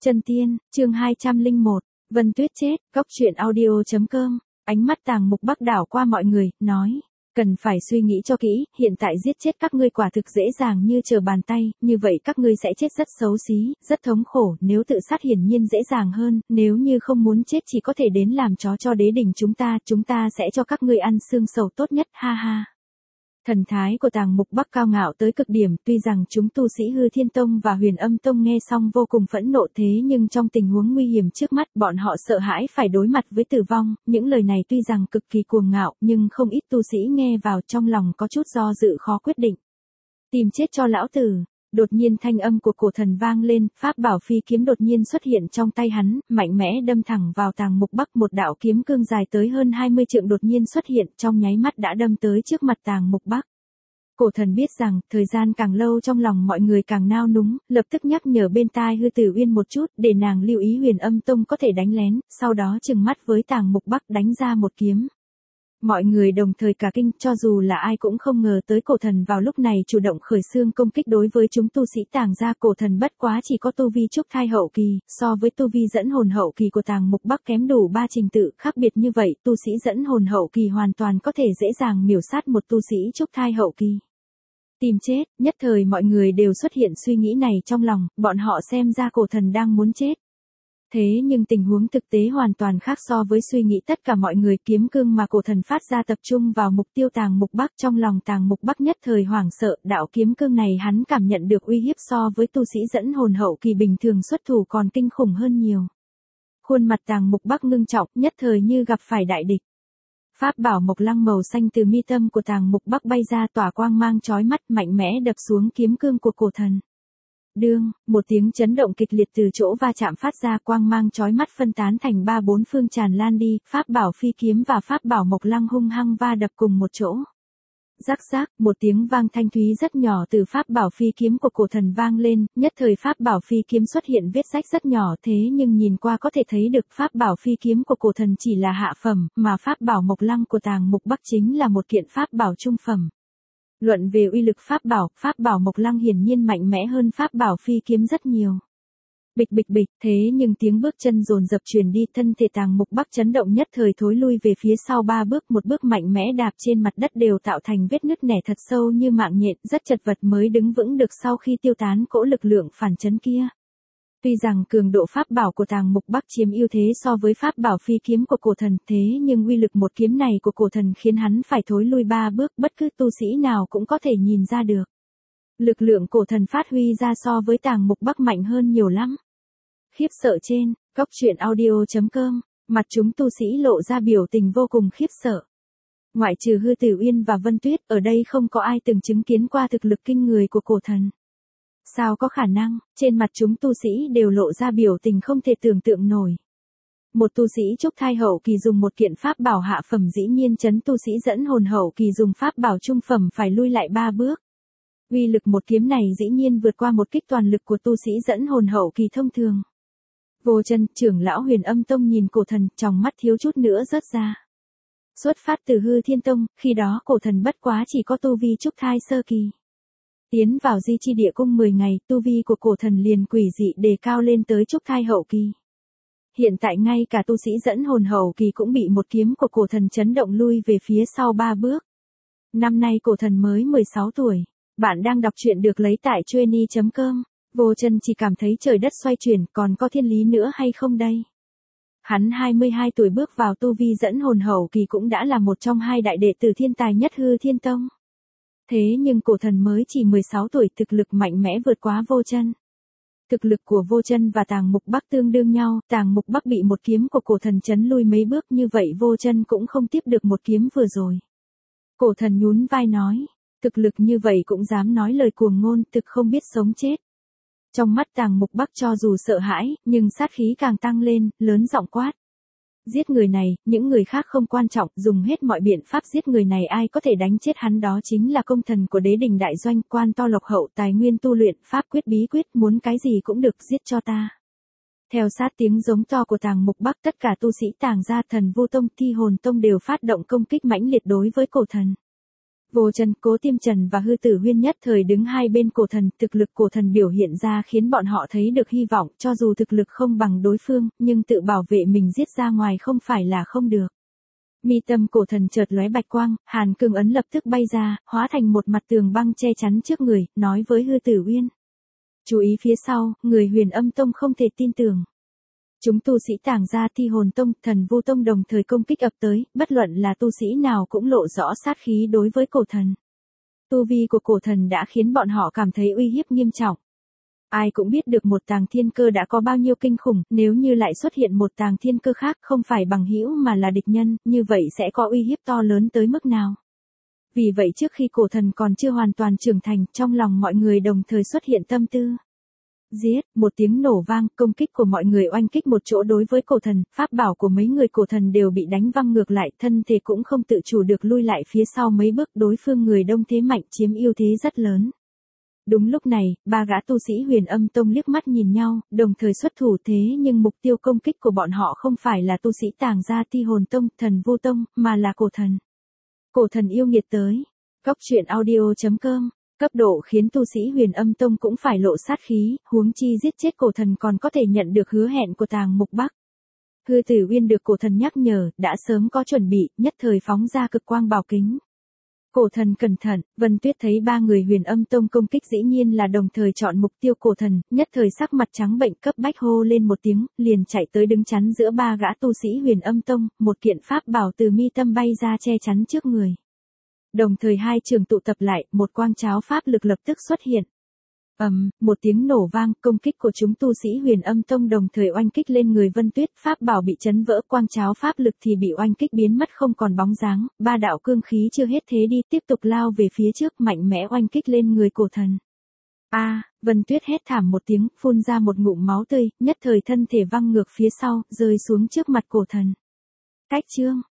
Chân tiên, chương 201, Vân Tuyết chết, góc truyện audio.com, ánh mắt Tàng Mục Bắc đảo qua mọi người, nói, cần phải suy nghĩ cho kỹ, hiện tại giết chết các ngươi quả thực dễ dàng như trở bàn tay, như vậy các ngươi sẽ chết rất xấu xí, rất thống khổ, nếu tự sát hiển nhiên dễ dàng hơn, nếu như không muốn chết chỉ có thể đến làm chó cho đế đỉnh chúng ta sẽ cho các ngươi ăn xương sầu tốt nhất, ha ha. Thần thái của Tàng Mục Bắc cao ngạo tới cực điểm, tuy rằng chúng tu sĩ Hư Thiên Tông và Huyền Âm Tông nghe xong vô cùng phẫn nộ thế nhưng trong tình huống nguy hiểm trước mắt bọn họ sợ hãi phải đối mặt với tử vong, những lời này tuy rằng cực kỳ cuồng ngạo nhưng không ít tu sĩ nghe vào trong lòng có chút do dự khó quyết định. Tìm chết cho lão tử. Đột nhiên thanh âm của cổ thần vang lên, pháp bảo phi kiếm đột nhiên xuất hiện trong tay hắn, mạnh mẽ đâm thẳng vào Tàng Mục Bắc, một đạo kiếm cương dài tới hơn 20 trượng đột nhiên xuất hiện, trong nháy mắt đã đâm tới trước mặt Tàng Mục Bắc. Cổ thần biết rằng, thời gian càng lâu trong lòng mọi người càng nao núng, lập tức nhắc nhở bên tai Hư Tử Uyên một chút, để nàng lưu ý Huyền Âm Tông có thể đánh lén, sau đó trừng mắt với Tàng Mục Bắc đánh ra một kiếm. Mọi người đồng thời cả kinh, cho dù là ai cũng không ngờ tới cổ thần vào lúc này chủ động khởi xướng công kích đối với chúng tu sĩ Tàng gia. Cổ thần bất quá chỉ có tu vi trúc thai hậu kỳ, so với tu vi dẫn hồn hậu kỳ của Tàng Mục Bắc kém đủ 3 trình tự, khác biệt như vậy, tu sĩ dẫn hồn hậu kỳ hoàn toàn có thể dễ dàng miểu sát một tu sĩ trúc thai hậu kỳ. Tìm chết, nhất thời mọi người đều xuất hiện suy nghĩ này trong lòng, bọn họ xem ra cổ thần đang muốn chết. Thế nhưng tình huống thực tế hoàn toàn khác so với suy nghĩ tất cả mọi người. Kiếm cương mà cổ thần phát ra tập trung vào mục tiêu Tàng Mục Bắc, trong lòng Tàng Mục Bắc nhất thời hoảng sợ, đạo kiếm cương này hắn cảm nhận được uy hiếp so với tu sĩ dẫn hồn hậu kỳ bình thường xuất thủ còn kinh khủng hơn nhiều. Khuôn mặt Tàng Mục Bắc ngưng trọng, nhất thời như gặp phải đại địch. Pháp bảo mộc lăng màu xanh từ mi tâm của Tàng Mục Bắc bay ra tỏa quang mang chói mắt, mạnh mẽ đập xuống kiếm cương của cổ thần. Đương, một tiếng chấn động kịch liệt từ chỗ va chạm phát ra, quang mang chói mắt phân tán thành 3-4 phương tràn lan đi, pháp bảo phi kiếm và pháp bảo mộc lăng hung hăng va đập cùng một chỗ. Rắc rác, một tiếng vang thanh thúy rất nhỏ từ pháp bảo phi kiếm của cổ thần vang lên, nhất thời pháp bảo phi kiếm xuất hiện vết rách rất nhỏ, thế nhưng nhìn qua có thể thấy được pháp bảo phi kiếm của cổ thần chỉ là hạ phẩm, mà pháp bảo mộc lăng của Tàng Mục Bắc chính là một kiện pháp bảo trung phẩm. Luận về uy lực pháp bảo mộc lăng hiển nhiên mạnh mẽ hơn pháp bảo phi kiếm rất nhiều. Bịch bịch bịch, thế nhưng tiếng bước chân dồn dập truyền đi, thân thể Tàng Mục Bắc chấn động nhất thời thối lui về phía sau 3 bước, một bước mạnh mẽ đạp trên mặt đất đều tạo thành vết nứt nẻ thật sâu như mạng nhện, rất chật vật mới đứng vững được sau khi tiêu tán cỗ lực lượng phản chấn kia. Tuy rằng cường độ pháp bảo của Tàng Mục Bắc chiếm ưu thế so với pháp bảo phi kiếm của cổ thần, thế nhưng uy lực một kiếm này của cổ thần khiến hắn phải thối lui 3 bước, bất cứ tu sĩ nào cũng có thể nhìn ra được. Lực lượng cổ thần phát huy ra so với Tàng Mục Bắc mạnh hơn nhiều lắm. Khiếp sợ trên, góc truyện audio.com, mặt chúng tu sĩ lộ ra biểu tình vô cùng khiếp sợ. Ngoại trừ Hư Tử Uyên và Vân Tuyết, ở đây không có ai từng chứng kiến qua thực lực kinh người của cổ thần. Sao có khả năng, trên mặt chúng tu sĩ đều lộ ra biểu tình không thể tưởng tượng nổi. Một tu sĩ trúc thai hậu kỳ dùng một kiện pháp bảo hạ phẩm dĩ nhiên chấn tu sĩ dẫn hồn hậu kỳ dùng pháp bảo trung phẩm phải lui lại 3 bước. Uy lực một kiếm này dĩ nhiên vượt qua một kích toàn lực của tu sĩ dẫn hồn hậu kỳ thông thường. Vô Chân, trưởng lão Huyền Âm Tông nhìn cổ thần, trong mắt thiếu chút nữa rớt ra. Xuất phát từ Hư Thiên Tông, khi đó cổ thần bất quá chỉ có tu vi trúc thai sơ kỳ. Tiến vào Di Chi Địa Cung 10 ngày, tu vi của cổ thần liền quỷ dị đề cao lên tới trúc thai hậu kỳ. Hiện tại ngay cả tu sĩ dẫn hồn hậu kỳ cũng bị một kiếm của cổ thần chấn động lui về phía sau 3 bước. Năm nay cổ thần mới 16 tuổi. Bạn đang đọc truyện được lấy tại Chueny.com. Vô Chân chỉ cảm thấy trời đất xoay chuyển, còn có thiên lý nữa hay không đây? Hắn 22 tuổi bước vào tu vi dẫn hồn hậu kỳ cũng đã là một trong 2 đại đệ tử thiên tài nhất Hư Thiên Tông. Thế nhưng cổ thần mới chỉ 16 tuổi, thực lực mạnh mẽ vượt quá Vô Chân. Thực lực của Vô Chân và Tàng Mục Bắc tương đương nhau, Tàng Mục Bắc bị một kiếm của cổ thần chấn lui mấy bước, như vậy Vô Chân cũng không tiếp được một kiếm vừa rồi. Cổ thần nhún vai nói, thực lực như vậy cũng dám nói lời cuồng ngôn, thực không biết sống chết. Trong mắt Tàng Mục Bắc cho dù sợ hãi, nhưng sát khí càng tăng lên, lớn giọng quát. Giết người này, những người khác không quan trọng, dùng hết mọi biện pháp giết người này, ai có thể đánh chết hắn đó chính là công thần của đế đình đại doanh, quan to lộc hậu, tài nguyên tu luyện, pháp quyết bí quyết, muốn cái gì cũng được, giết cho ta. Theo sát tiếng giống to của Tàng Mục Bắc, tất cả tu sĩ Tàng gia, Thần Vu Tông, Thi Hồn Tông đều phát động công kích mãnh liệt đối với cổ thần. Vô Trần, Cố Tiêm Trần và Hư Tử Huyên nhất thời đứng hai bên cổ thần, thực lực cổ thần biểu hiện ra khiến bọn họ thấy được hy vọng, cho dù thực lực không bằng đối phương, nhưng tự bảo vệ mình giết ra ngoài không phải là không được. Mi tâm cổ thần chợt lóe bạch quang, Hàn Cương ấn lập tức bay ra, hóa thành một mặt tường băng che chắn trước người, nói với Hư Tử Uyên. Chú ý phía sau, người Huyền Âm Tông không thể tin tưởng. Chúng tu sĩ Tàng Gia, Thi Hồn Tông, Thần Vu Tông đồng thời công kích ập tới, bất luận là tu sĩ nào cũng lộ rõ sát khí đối với cổ thần. Tu vi của cổ thần đã khiến bọn họ cảm thấy uy hiếp nghiêm trọng. Ai cũng biết được một tàng thiên cơ đã có bao nhiêu kinh khủng, nếu như lại xuất hiện một tàng thiên cơ khác không phải bằng hữu mà là địch nhân, như vậy sẽ có uy hiếp to lớn tới mức nào. Vì vậy trước khi cổ thần còn chưa hoàn toàn trưởng thành, trong lòng mọi người đồng thời xuất hiện tâm tư. Giết, một tiếng nổ vang, công kích của mọi người oanh kích một chỗ đối với cổ thần, pháp bảo của mấy người cổ thần đều bị đánh văng ngược lại, thân thể cũng không tự chủ được lui lại phía sau mấy bước, đối phương người đông thế mạnh chiếm ưu thế rất lớn. Đúng lúc này, ba gã tu sĩ Huyền Âm Tông liếc mắt nhìn nhau, đồng thời xuất thủ thế nhưng mục tiêu công kích của bọn họ không phải là tu sĩ Tàng Gia, Thi Hồn Tông, Thần Vu Tông, mà là cổ thần. Cổ thần yêu nghiệt tới. Cốc truyện audio.com. Cấp độ khiến tu sĩ Huyền Âm Tông cũng phải lộ sát khí, huống chi giết chết cổ thần còn có thể nhận được hứa hẹn của Tàng Mục Bắc. Hư Tử Uyên được cổ thần nhắc nhở, đã sớm có chuẩn bị, nhất thời phóng ra cực quang bảo kính. Cổ thần cẩn thận, Vân Tuyết thấy ba người Huyền Âm Tông công kích dĩ nhiên là đồng thời chọn mục tiêu cổ thần, nhất thời sắc mặt trắng bệnh cấp bách hô lên một tiếng, liền chạy tới đứng chắn giữa ba gã tu sĩ Huyền Âm Tông, một kiện pháp bảo từ mi tâm bay ra che chắn trước người. Đồng thời hai trường tụ tập lại, một quang cháo pháp lực lập tức xuất hiện. Một tiếng nổ vang, công kích của chúng tu sĩ Huyền Âm Tông đồng thời oanh kích lên người Vân Tuyết, pháp bảo bị chấn vỡ, quang cháo pháp lực thì bị oanh kích biến mất không còn bóng dáng, ba đạo cương khí chưa hết thế đi, tiếp tục lao về phía trước, mạnh mẽ oanh kích lên người cổ thần. Vân Tuyết hét thảm một tiếng, phun ra một ngụm máu tươi, nhất thời thân thể văng ngược phía sau, rơi xuống trước mặt cổ thần. Cách chương